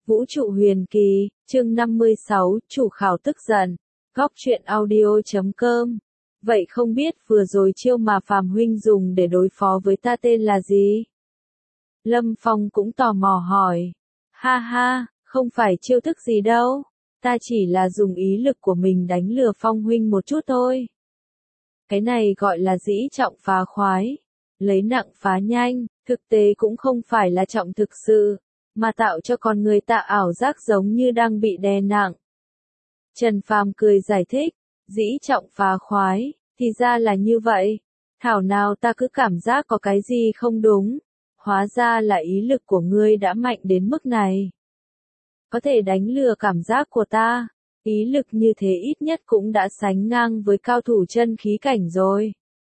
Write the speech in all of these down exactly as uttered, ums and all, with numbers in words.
Vũ trụ huyền kỳ, chương năm mươi sáu, chủ khảo tức giận. Góc truyện audio chấm com. Vậy không biết vừa rồi chiêu mà Phàm huynh dùng để đối phó với ta tên là gì? Lâm Phong cũng tò mò hỏi. Ha ha, không phải chiêu thức gì đâu. Ta chỉ là dùng ý lực của mình đánh lừa Phong huynh một chút thôi. Cái này gọi là dĩ trọng phá khoái. Lấy nặng phá nhanh, thực tế cũng không phải là trọng thực sự, mà tạo cho con người ta ảo giác giống như đang bị đè nặng. Trần Phàm cười giải thích, dĩ trọng phá khoái, thì ra là như vậy. Thảo nào ta cứ cảm giác có cái gì không đúng. Hóa ra là ý lực của ngươi đã mạnh đến mức này. Có thể đánh lừa cảm giác của ta. Ý lực như thế ít nhất cũng đã sánh ngang với cao thủ chân khí cảnh rồi.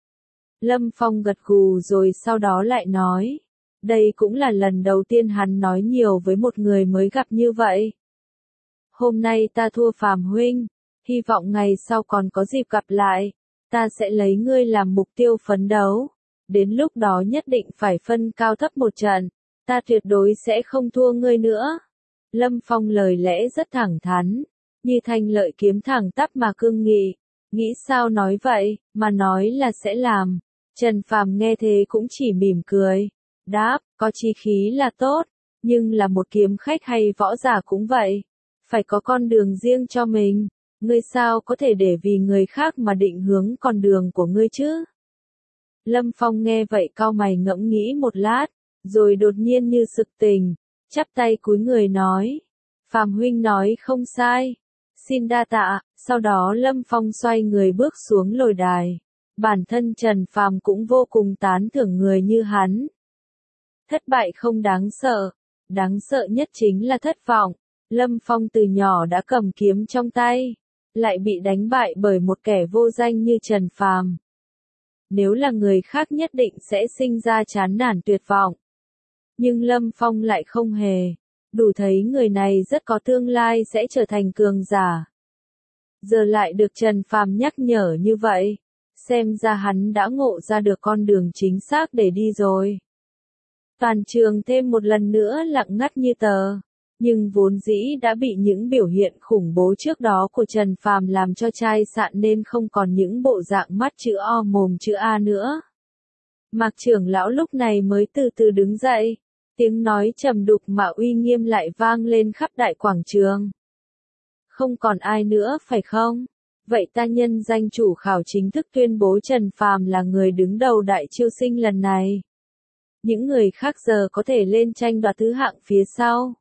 Lâm Phong gật gù rồi sau đó lại nói. Đây cũng là lần đầu tiên hắn nói nhiều với một người mới gặp như vậy. Hôm nay ta thua Phàm huynh, hy vọng ngày sau còn có dịp gặp lại, ta sẽ lấy ngươi làm mục tiêu phấn đấu. Đến lúc đó nhất định phải phân cao thấp một trận, ta tuyệt đối sẽ không thua ngươi nữa. Lâm Phong lời lẽ rất thẳng thắn, như thanh lợi kiếm thẳng tắp mà cương nghị. Nghĩ sao nói vậy, mà nói là sẽ làm. Trần Phàm nghe thế cũng chỉ mỉm cười. Đáp, có chí khí là tốt, nhưng là một kiếm khách hay võ giả cũng vậy. Phải có con đường riêng cho mình. Ngươi sao có thể để vì người khác mà định hướng con đường của ngươi chứ? Lâm Phong nghe vậy cau mày ngẫm nghĩ một lát, rồi đột nhiên như sực tỉnh, chắp tay cúi người nói. Phàm huynh nói không sai. Xin đa tạ. Sau đó Lâm Phong xoay người bước xuống lồi đài. Bản thân Trần Phàm cũng vô cùng tán thưởng người như hắn. Thất bại không đáng sợ, đáng sợ nhất chính là thất vọng. Lâm Phong từ nhỏ đã cầm kiếm trong tay, lại bị đánh bại bởi một kẻ vô danh như Trần Phàm. Nếu là người khác nhất định sẽ sinh ra chán nản tuyệt vọng. Nhưng Lâm Phong lại không hề, đủ thấy người này rất có tương lai sẽ trở thành cường giả. Giờ lại được Trần Phàm nhắc nhở như vậy, xem ra hắn đã ngộ ra được con đường chính xác để đi rồi. Toàn trường thêm một lần nữa lặng ngắt như tờ, nhưng vốn dĩ đã bị những biểu hiện khủng bố trước đó của Trần Phàm làm cho chai sạn nên không còn những bộ dạng mắt chữ O mồm chữ A nữa. Mạc trưởng lão lúc này mới từ từ đứng dậy, tiếng nói trầm đục mà uy nghiêm lại vang lên khắp đại quảng trường. Không còn ai nữa phải không? Vậy ta nhân danh chủ khảo chính thức tuyên bố Trần Phàm là người đứng đầu đại chiêu sinh lần này. Những người khác giờ có thể lên tranh đoạt thứ hạng phía sau.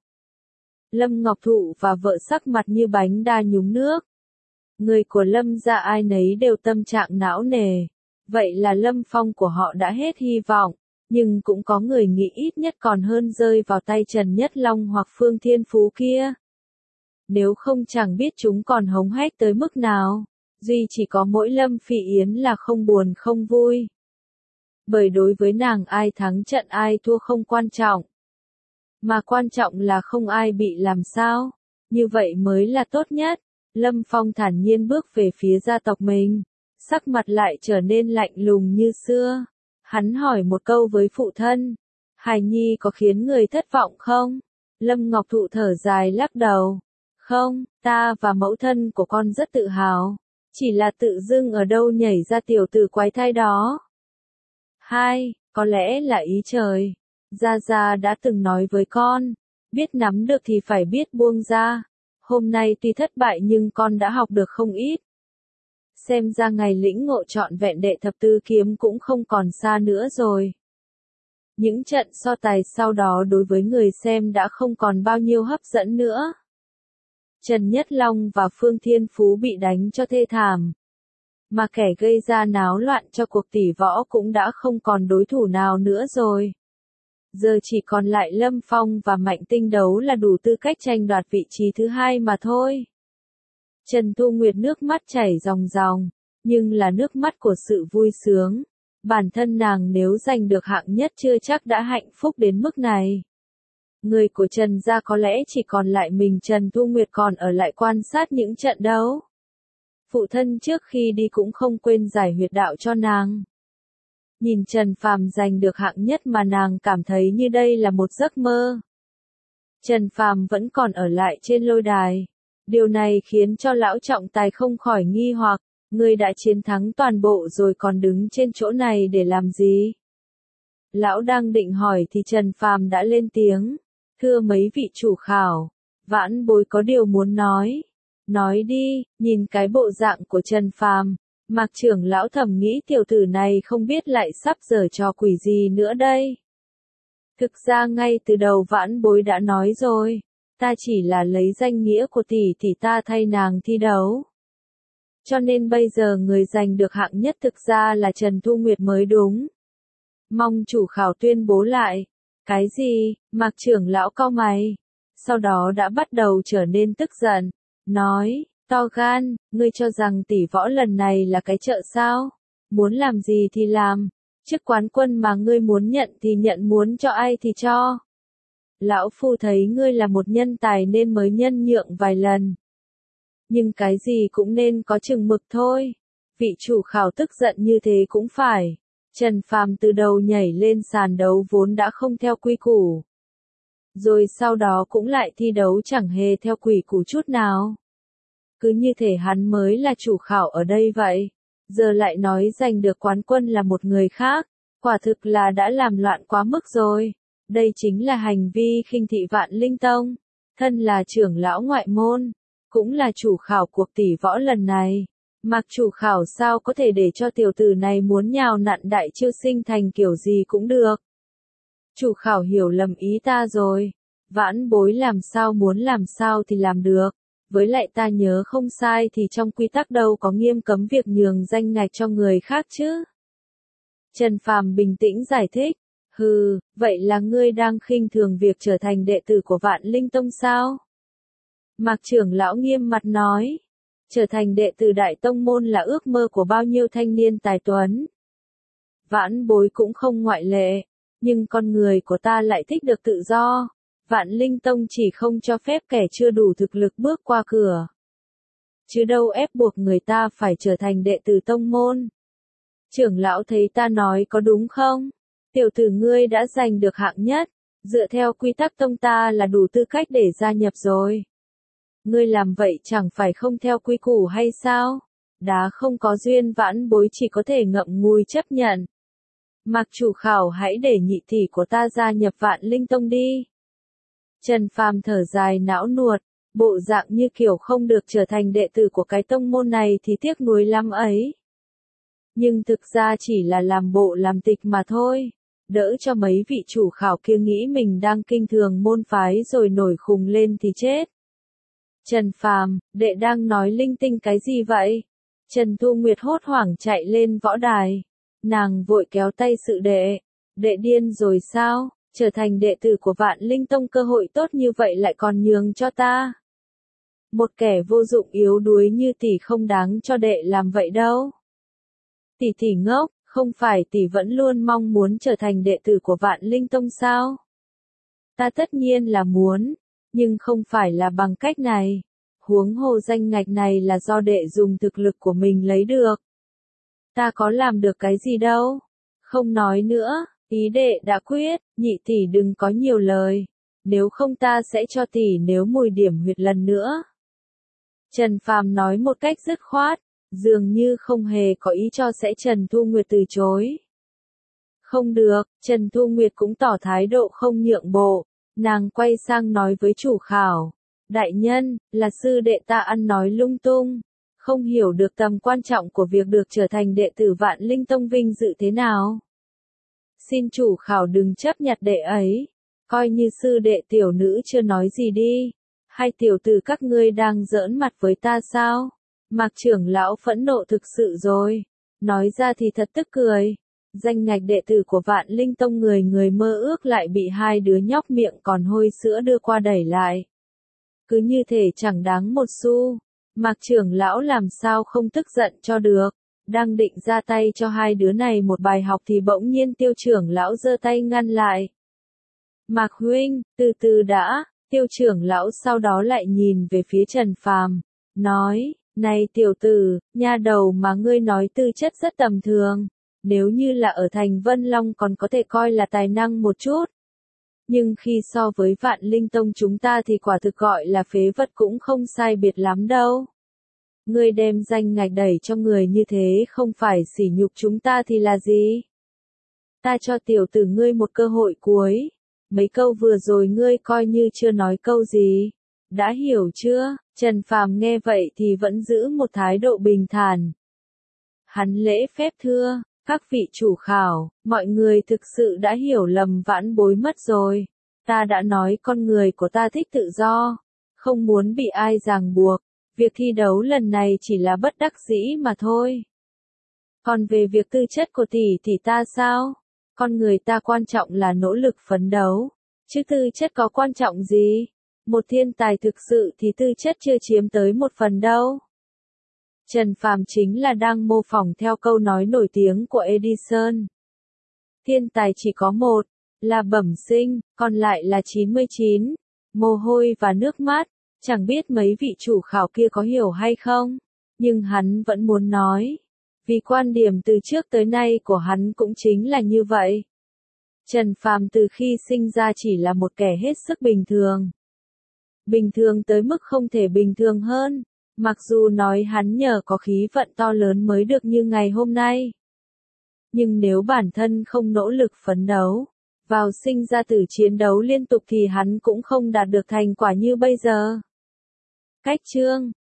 Lâm Ngọc Thụ và vợ sắc mặt như bánh đa nhúng nước. Người của Lâm gia ai nấy đều tâm trạng não nề. Vậy là Lâm Phong của họ đã hết hy vọng, nhưng cũng có người nghĩ ít nhất còn hơn rơi vào tay Trần Nhất Long hoặc Phương Thiên Phú kia. Nếu không chẳng biết chúng còn hống hách tới mức nào. Duy chỉ có mỗi Lâm Phỉ Yến là không buồn không vui. Bởi đối với nàng ai thắng trận ai thua không quan trọng. Mà quan trọng là không ai bị làm sao. Như vậy mới là tốt nhất. Lâm Phong thản nhiên bước về phía gia tộc mình. Sắc mặt lại trở nên lạnh lùng như xưa. Hắn hỏi một câu với phụ thân. Hài nhi có khiến người thất vọng không? Lâm Ngọc Thụ thở dài lắc đầu. Không, ta và mẫu thân của con rất tự hào. Chỉ là tự dưng ở đâu nhảy ra tiểu tử quái thai đó. Hai, có lẽ là ý trời. Gia Gia đã từng nói với con, biết nắm được thì phải biết buông ra. Hôm nay tuy thất bại nhưng con đã học được không ít. Xem ra ngày lĩnh ngộ trọn vẹn đệ thập tứ kiếm cũng không còn xa nữa rồi. Những trận so tài sau đó đối với người xem đã không còn bao nhiêu hấp dẫn nữa. Trần Nhất Long và Phương Thiên Phú bị đánh cho thê thảm. Mà kẻ gây ra náo loạn cho cuộc tỷ võ cũng đã không còn đối thủ nào nữa rồi. Giờ chỉ còn lại Lâm Phong và Mạnh Tinh đấu là đủ tư cách tranh đoạt vị trí thứ hai mà thôi. Trần Thu Nguyệt nước mắt chảy ròng ròng, nhưng là nước mắt của sự vui sướng. Bản thân nàng nếu giành được hạng nhất chưa chắc đã hạnh phúc đến mức này. Người của Trần gia có lẽ chỉ còn lại mình Trần Thu Nguyệt còn ở lại quan sát những trận đấu. Phụ thân trước khi đi cũng không quên giải huyệt đạo cho nàng. Nhìn Trần Phàm giành được hạng nhất mà nàng cảm thấy như đây là một giấc mơ. Trần Phàm vẫn còn ở lại trên lôi đài. Điều này khiến cho lão trọng tài không khỏi nghi hoặc, ngươi đã chiến thắng toàn bộ rồi còn đứng trên chỗ này để làm gì? Lão đang định hỏi thì Trần Phàm đã lên tiếng, thưa mấy vị chủ khảo, vãn bối có điều muốn nói. Nói đi, nhìn cái bộ dạng của Trần Phàm, Mạc trưởng lão thầm nghĩ tiểu tử này không biết lại sắp giở trò quỷ gì nữa đây. Thực ra ngay từ đầu vãn bối đã nói rồi, ta chỉ là lấy danh nghĩa của tỷ tỷ ta thay nàng thi đấu. Cho nên bây giờ người giành được hạng nhất thực ra là Trần Thu Nguyệt mới đúng. Mong chủ khảo tuyên bố lại. Cái gì? Mạc trưởng lão cau mày. Sau đó đã bắt đầu trở nên tức giận. Nói, to gan, ngươi cho rằng tỷ võ lần này là cái chợ sao? Muốn làm gì thì làm. Chức quán quân mà ngươi muốn nhận thì nhận, muốn cho ai thì cho. Lão phu thấy ngươi là một nhân tài nên mới nhân nhượng vài lần. Nhưng cái gì cũng nên có chừng mực thôi. Vị chủ khảo tức giận như thế cũng phải. Trần Phàm từ đầu nhảy lên sàn đấu vốn đã không theo quy củ. Rồi sau đó cũng lại thi đấu chẳng hề theo quy củ chút nào. Cứ như thể hắn mới là chủ khảo ở đây vậy. Giờ lại nói giành được quán quân là một người khác. Quả thực là đã làm loạn quá mức rồi. Đây chính là hành vi khinh thị Vạn Linh Tông. Thân là trưởng lão ngoại môn, cũng là chủ khảo cuộc tỷ võ lần này. Mạc chủ khảo sao có thể để cho tiểu tử này muốn nhào nặn đại chiêu sinh thành kiểu gì cũng được. Chủ khảo hiểu lầm ý ta rồi. Vãn bối làm sao muốn làm sao thì làm được. Với lại ta nhớ không sai thì trong quy tắc đâu có nghiêm cấm việc nhường danh ngạch cho người khác chứ. Trần Phàm bình tĩnh giải thích. Hừ, vậy là ngươi đang khinh thường việc trở thành đệ tử của Vạn Linh Tông sao? Mạc trưởng lão nghiêm mặt nói. Trở thành đệ tử đại tông môn là ước mơ của bao nhiêu thanh niên tài tuấn. Vãn bối cũng không ngoại lệ, nhưng con người của ta lại thích được tự do. Vạn Linh Tông chỉ không cho phép kẻ chưa đủ thực lực bước qua cửa. Chứ đâu ép buộc người ta phải trở thành đệ tử tông môn. Trưởng lão thấy ta nói có đúng không? Tiểu tử ngươi đã giành được hạng nhất, dựa theo quy tắc tông ta là đủ tư cách để gia nhập rồi. Ngươi làm vậy chẳng phải không theo quy củ hay sao? Đá không có duyên vãn bối chỉ có thể ngậm ngùi chấp nhận. Mạc chủ khảo hãy để nhị tỷ của ta gia nhập Vạn Linh Tông đi. Trần Phàm thở dài não nuột, bộ dạng như kiểu không được trở thành đệ tử của cái tông môn này thì tiếc nuối lắm ấy. Nhưng thực ra chỉ là làm bộ làm tịch mà thôi. Đỡ cho mấy vị chủ khảo kia nghĩ mình đang kinh thường môn phái rồi nổi khùng lên thì chết. Trần Phàm, đệ đang nói linh tinh cái gì vậy? Trần Thu Nguyệt hốt hoảng chạy lên võ đài. Nàng vội kéo tay sự đệ. Đệ điên rồi sao? Trở thành đệ tử của Vạn Linh Tông cơ hội tốt như vậy lại còn nhường cho ta. Một kẻ vô dụng yếu đuối như tỷ không đáng cho đệ làm vậy đâu. Tỷ tỷ ngốc, không phải tỷ vẫn luôn mong muốn trở thành đệ tử của Vạn Linh Tông sao? Ta tất nhiên là muốn, nhưng không phải là bằng cách này. Huống hồ danh ngạch này là do đệ dùng thực lực của mình lấy được. Ta có làm được cái gì đâu. Không nói nữa, ý đệ đã quyết, nhị tỷ đừng có nhiều lời. Nếu không ta sẽ cho tỷ nếu mùi điểm huyệt lần nữa. Trần Phàm nói một cách dứt khoát, dường như không hề có ý cho sẽ Trần Thu Nguyệt từ chối. Không được, Trần Thu Nguyệt cũng tỏ thái độ không nhượng bộ. Nàng quay sang nói với chủ khảo. Đại nhân, là sư đệ ta ăn nói lung tung. Không hiểu được tầm quan trọng của việc được trở thành đệ tử Vạn Linh Tông vinh dự thế nào. Xin chủ khảo đừng chấp nhặt đệ ấy. Coi như sư đệ tiểu nữ chưa nói gì đi. Hay tiểu tử các ngươi đang giỡn mặt với ta sao? Mạc trưởng lão phẫn nộ thực sự rồi. Nói ra thì thật tức cười. Danh ngạch đệ tử của Vạn Linh Tông người người mơ ước lại bị hai đứa nhóc miệng còn hôi sữa đưa qua đẩy lại. Cứ như thể chẳng đáng một xu. Mạc trưởng lão làm sao không tức giận cho được. Đang định ra tay cho hai đứa này một bài học thì bỗng nhiên Tiêu trưởng lão giơ tay ngăn lại. Mạc huynh, từ từ đã. Tiêu trưởng lão sau đó lại nhìn về phía Trần Phàm, nói, này tiểu tử, nha đầu mà ngươi nói tư chất rất tầm thường. Nếu như là ở thành Vân Long còn có thể coi là tài năng một chút. Nhưng khi so với Vạn Linh Tông chúng ta thì quả thực gọi là phế vật cũng không sai biệt lắm đâu. Ngươi đem danh ngạch đẩy cho người như thế không phải sỉ nhục chúng ta thì là gì? Ta cho tiểu tử ngươi một cơ hội cuối. Mấy câu vừa rồi ngươi coi như chưa nói câu gì. Đã hiểu chưa? Trần Phàm nghe vậy thì vẫn giữ một thái độ bình thản. Hắn lễ phép thưa, các vị chủ khảo, mọi người thực sự đã hiểu lầm vãn bối mất rồi. Ta đã nói con người của ta thích tự do, không muốn bị ai ràng buộc. Việc thi đấu lần này chỉ là bất đắc dĩ mà thôi. Còn về việc tư chất của tỷ thì ta sao? Con người ta quan trọng là nỗ lực phấn đấu, chứ tư chất có quan trọng gì? Một thiên tài thực sự thì tư chất chưa chiếm tới một phần đâu. Trần Phàm chính là đang mô phỏng theo câu nói nổi tiếng của Edison. Thiên tài chỉ có một, là bẩm sinh, còn lại là chín mươi chín, mồ hôi và nước mắt. Chẳng biết mấy vị chủ khảo kia có hiểu hay không, nhưng hắn vẫn muốn nói. Vì quan điểm từ trước tới nay của hắn cũng chính là như vậy. Trần Phàm từ khi sinh ra chỉ là một kẻ hết sức bình thường. Bình thường tới mức không thể bình thường hơn, mặc dù nói hắn nhờ có khí vận to lớn mới được như ngày hôm nay. Nhưng nếu bản thân không nỗ lực phấn đấu, vào sinh ra tử chiến đấu liên tục thì hắn cũng không đạt được thành quả như bây giờ. Cách chương